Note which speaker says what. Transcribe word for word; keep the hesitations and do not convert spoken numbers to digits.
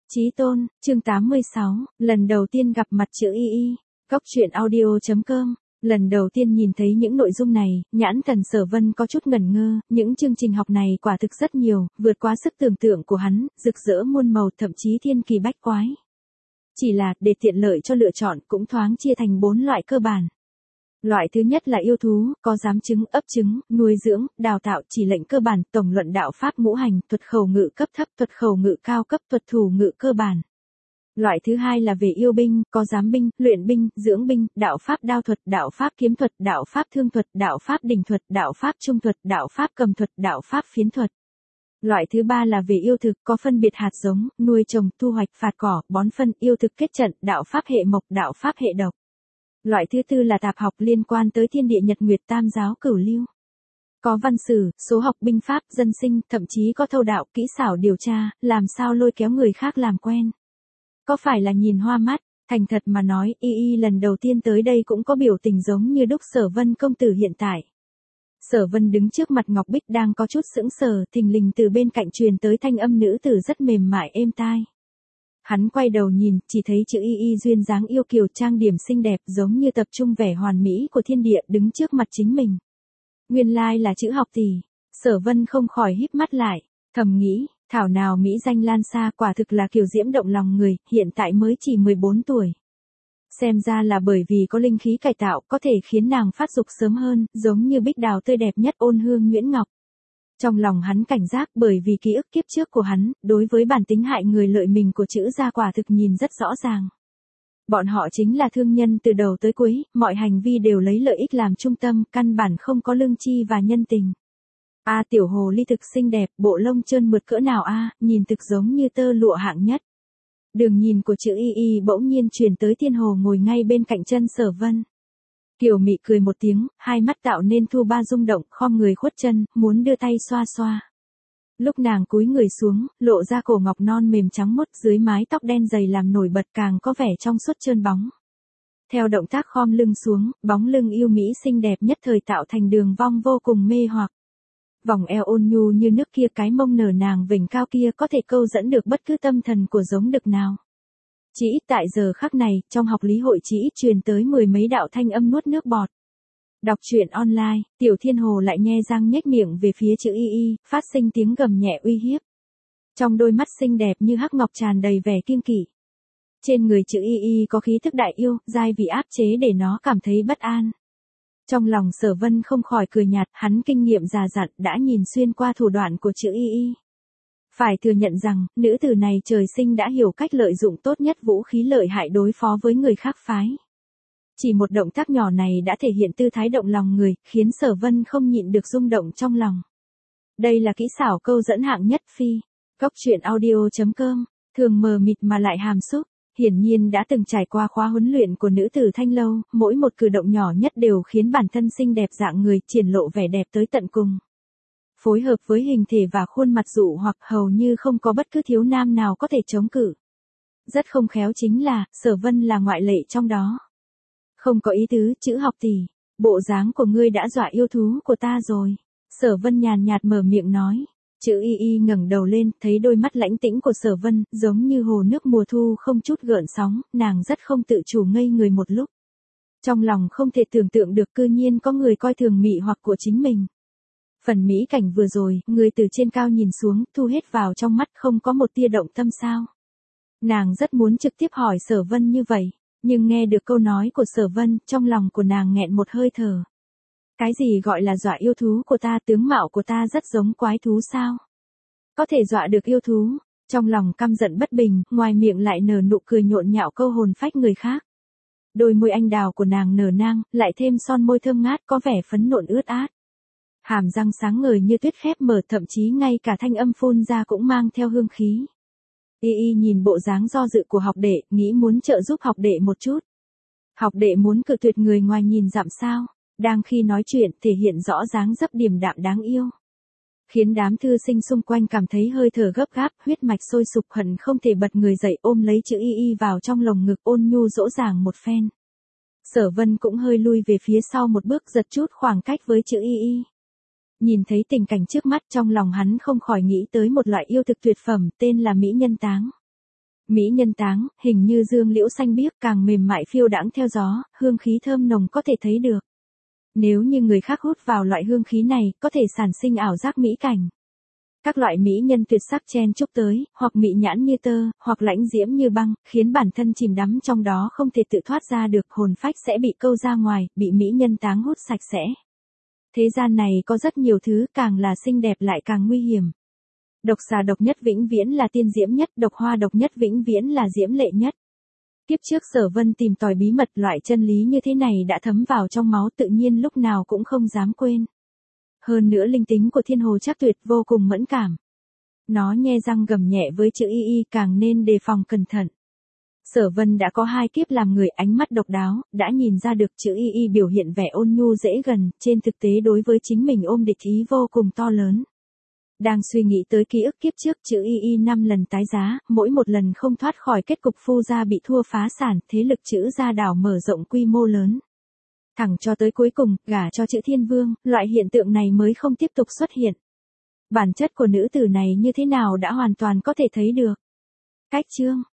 Speaker 1: Chí tôn, chương tám mươi sáu, lần đầu tiên gặp mặt chữ y y, góc truyện audio chấm com. Lần đầu tiên nhìn thấy những nội dung này, nhãn thần Sở Vân có chút ngẩn ngơ, những chương trình học này quả thực rất nhiều, vượt quá sức tưởng tượng của hắn, rực rỡ muôn màu thậm chí thiên kỳ bách quái. Chỉ là, để tiện lợi cho lựa chọn cũng thoáng chia thành bốn loại cơ bản. Loại thứ nhất là yêu thú, có giám trứng, ấp trứng, nuôi dưỡng, đào tạo, chỉ lệnh cơ bản, tổng luận đạo pháp ngũ hành, thuật khẩu ngữ cấp thấp, thuật khẩu ngữ cao cấp, thuật thủ ngữ cơ bản. Loại thứ hai là về yêu binh, có giám binh, luyện binh, dưỡng binh, đạo pháp đao thuật, đạo pháp kiếm thuật, đạo pháp thương thuật, đạo pháp đỉnh thuật, đạo pháp trung thuật, đạo pháp cầm thuật, đạo pháp phiến thuật. Loại thứ ba là về yêu thực, có phân biệt hạt giống, nuôi trồng, thu hoạch, phạt cỏ, bón phân, yêu thực kết trận, đạo pháp hệ mộc, đạo pháp hệ độc. Loại thứ tư là tạp học liên quan tới thiên địa nhật nguyệt tam giáo cửu lưu. Có văn sử, số học, binh pháp, dân sinh, thậm chí có thâu đạo, kỹ xảo điều tra, làm sao lôi kéo người khác làm quen. Có phải là nhìn hoa mắt, thành thật mà nói, y y lần đầu tiên tới đây cũng có biểu tình giống như đúc Sở Vân công tử hiện tại. Sở Vân đứng trước mặt Ngọc Bích đang có chút sững sờ, thình lình từ bên cạnh truyền tới thanh âm nữ tử rất mềm mại êm tai. Hắn quay đầu nhìn, chỉ thấy chữ y y duyên dáng yêu kiều trang điểm xinh đẹp giống như tập trung vẻ hoàn mỹ của thiên địa đứng trước mặt chính mình. Nguyên lai là chữ học tỷ. Sở Vân không khỏi híp mắt lại, thầm nghĩ, thảo nào mỹ danh lan xa, quả thực là kiều diễm động lòng người, hiện tại mới chỉ mười bốn tuổi. Xem ra là bởi vì có linh khí cải tạo có thể khiến nàng phát dục sớm hơn, giống như bích đào tươi đẹp nhất ôn hương nhuyễn ngọc. Trong lòng hắn cảnh giác bởi vì ký ức kiếp trước của hắn, đối với bản tính hại người lợi mình của chữ gia quả thực nhìn rất rõ ràng. Bọn họ chính là thương nhân từ đầu tới cuối, mọi hành vi đều lấy lợi ích làm trung tâm, căn bản không có lương tri và nhân tình. A à, tiểu hồ ly thực xinh đẹp, bộ lông trơn mượt cỡ nào a, à, nhìn thực giống như tơ lụa hạng nhất. Đường nhìn của chữ y y bỗng nhiên truyền tới Thiên Hồ ngồi ngay bên cạnh chân Sở Vân. Kiều mị cười một tiếng, hai mắt tạo nên thu ba rung động, khom người khuất chân, muốn đưa tay xoa xoa. Lúc nàng cúi người xuống, lộ ra cổ ngọc non mềm trắng mốt dưới mái tóc đen dày làm nổi bật càng có vẻ trong suốt trơn bóng. Theo động tác khom lưng xuống, bóng lưng yêu mỹ xinh đẹp nhất thời tạo thành đường vong vô cùng mê hoặc. Vòng eo ôn nhu như nước kia, cái mông nở nàng vểnh cao kia có thể câu dẫn được bất cứ tâm thần của giống đực nào. Chỉ ít tại giờ khắc này, trong học lý hội chỉ ít truyền tới mười mấy đạo thanh âm nuốt nước bọt. Đọc truyện online, Tiểu Thiên Hồ lại nhe răng nhếch miệng về phía chữ y y, phát sinh tiếng gầm nhẹ uy hiếp. Trong đôi mắt xinh đẹp như hắc ngọc tràn đầy vẻ kiêng kỵ. Trên người chữ y y có khí thức đại yêu, dai vì áp chế để nó cảm thấy bất an. Trong lòng Sở Vân không khỏi cười nhạt, hắn kinh nghiệm già dặn đã nhìn xuyên qua thủ đoạn của chữ y y. Phải thừa nhận rằng, nữ tử này trời sinh đã hiểu cách lợi dụng tốt nhất vũ khí lợi hại đối phó với người khác phái. Chỉ một động tác nhỏ này đã thể hiện tư thái động lòng người, khiến Sở Vân không nhịn được rung động trong lòng. Đây là kỹ xảo câu dẫn hạng nhất phi. Góc truyện audio chấm com, thường mờ mịt mà lại hàm xúc, hiển nhiên đã từng trải qua khóa huấn luyện của nữ tử Thanh Lâu, mỗi một cử động nhỏ nhất đều khiến bản thân xinh đẹp dạng người triển lộ vẻ đẹp tới tận cùng. Phối hợp với hình thể và khuôn mặt dụ hoặc hầu như không có bất cứ thiếu nam nào có thể chống cự. Rất không khéo chính là, Sở Vân là ngoại lệ trong đó. Không có ý tứ, chữ học tỷ, bộ dáng của ngươi đã dọa yêu thú của ta rồi. Sở Vân nhàn nhạt mở miệng nói. Chữ y y ngẩng đầu lên, thấy đôi mắt lãnh tĩnh của Sở Vân, giống như hồ nước mùa thu không chút gợn sóng, nàng rất không tự chủ ngây người một lúc. Trong lòng không thể tưởng tượng được cư nhiên có người coi thường mị hoặc của chính mình. Phần mỹ cảnh vừa rồi, người từ trên cao nhìn xuống, thu hết vào trong mắt không có một tia động tâm sao. Nàng rất muốn trực tiếp hỏi Sở Vân như vậy, nhưng nghe được câu nói của Sở Vân, trong lòng của nàng nghẹn một hơi thở. Cái gì gọi là dọa yêu thú của ta, tướng mạo của ta rất giống quái thú sao? Có thể dọa được yêu thú, trong lòng căm giận bất bình, ngoài miệng lại nở nụ cười nhộn nhạo câu hồn phách người khác. Đôi môi anh đào của nàng nở nang, lại thêm son môi thơm ngát có vẻ phấn nộn ướt át. Hàm răng sáng ngời như tuyết khép mở, thậm chí ngay cả thanh âm phun ra cũng mang theo hương khí. Y y nhìn bộ dáng do dự của học đệ, nghĩ muốn trợ giúp học đệ một chút. Học đệ muốn cự tuyệt người ngoài nhìn dặm sao? Đang khi nói chuyện, thể hiện rõ dáng dấp điềm đạm đáng yêu. Khiến đám thư sinh xung quanh cảm thấy hơi thở gấp gáp, huyết mạch sôi sục hận không thể bật người dậy ôm lấy chữ y y vào trong lồng ngực ôn nhu dỗ dàng một phen. Sở Vân cũng hơi lui về phía sau một bước giật chút khoảng cách với chữ y y. Nhìn thấy tình cảnh trước mắt trong lòng hắn không khỏi nghĩ tới một loại yêu thực tuyệt phẩm tên là mỹ nhân táng. Mỹ nhân táng, hình như dương liễu xanh biếc càng mềm mại phiêu đãng theo gió, hương khí thơm nồng có thể thấy được. Nếu như người khác hút vào loại hương khí này, có thể sản sinh ảo giác mỹ cảnh. Các loại mỹ nhân tuyệt sắc chen chúc tới, hoặc mị nhãn như tơ, hoặc lãnh diễm như băng, khiến bản thân chìm đắm trong đó không thể tự thoát ra được, hồn phách sẽ bị câu ra ngoài, bị mỹ nhân táng hút sạch sẽ. Thế gian này có rất nhiều thứ, càng là xinh đẹp lại càng nguy hiểm. Độc xà độc nhất vĩnh viễn là tiên diễm nhất, độc hoa độc nhất vĩnh viễn là diễm lệ nhất. Kiếp trước Sở Vân tìm tòi bí mật, loại chân lý như thế này đã thấm vào trong máu, tự nhiên lúc nào cũng không dám quên. Hơn nữa linh tính của Thiên Hồ Trác Tuyệt vô cùng mẫn cảm. Nó nhe răng gầm nhẹ với chữ y y, càng nên đề phòng cẩn thận. Sở Vân đã có hai kiếp làm người, ánh mắt độc đáo, đã nhìn ra được chữ y y biểu hiện vẻ ôn nhu dễ gần, trên thực tế đối với chính mình ôm địch ý vô cùng to lớn. Đang suy nghĩ tới ký ức kiếp trước, chữ y y năm lần tái giá, mỗi một lần không thoát khỏi kết cục phu gia bị thua phá sản, thế lực chữ gia đảo mở rộng quy mô lớn. Thẳng cho tới cuối cùng, gả cho chữ Thiên Vương, loại hiện tượng này mới không tiếp tục xuất hiện. Bản chất của nữ tử này như thế nào đã hoàn toàn có thể thấy được. Cách chương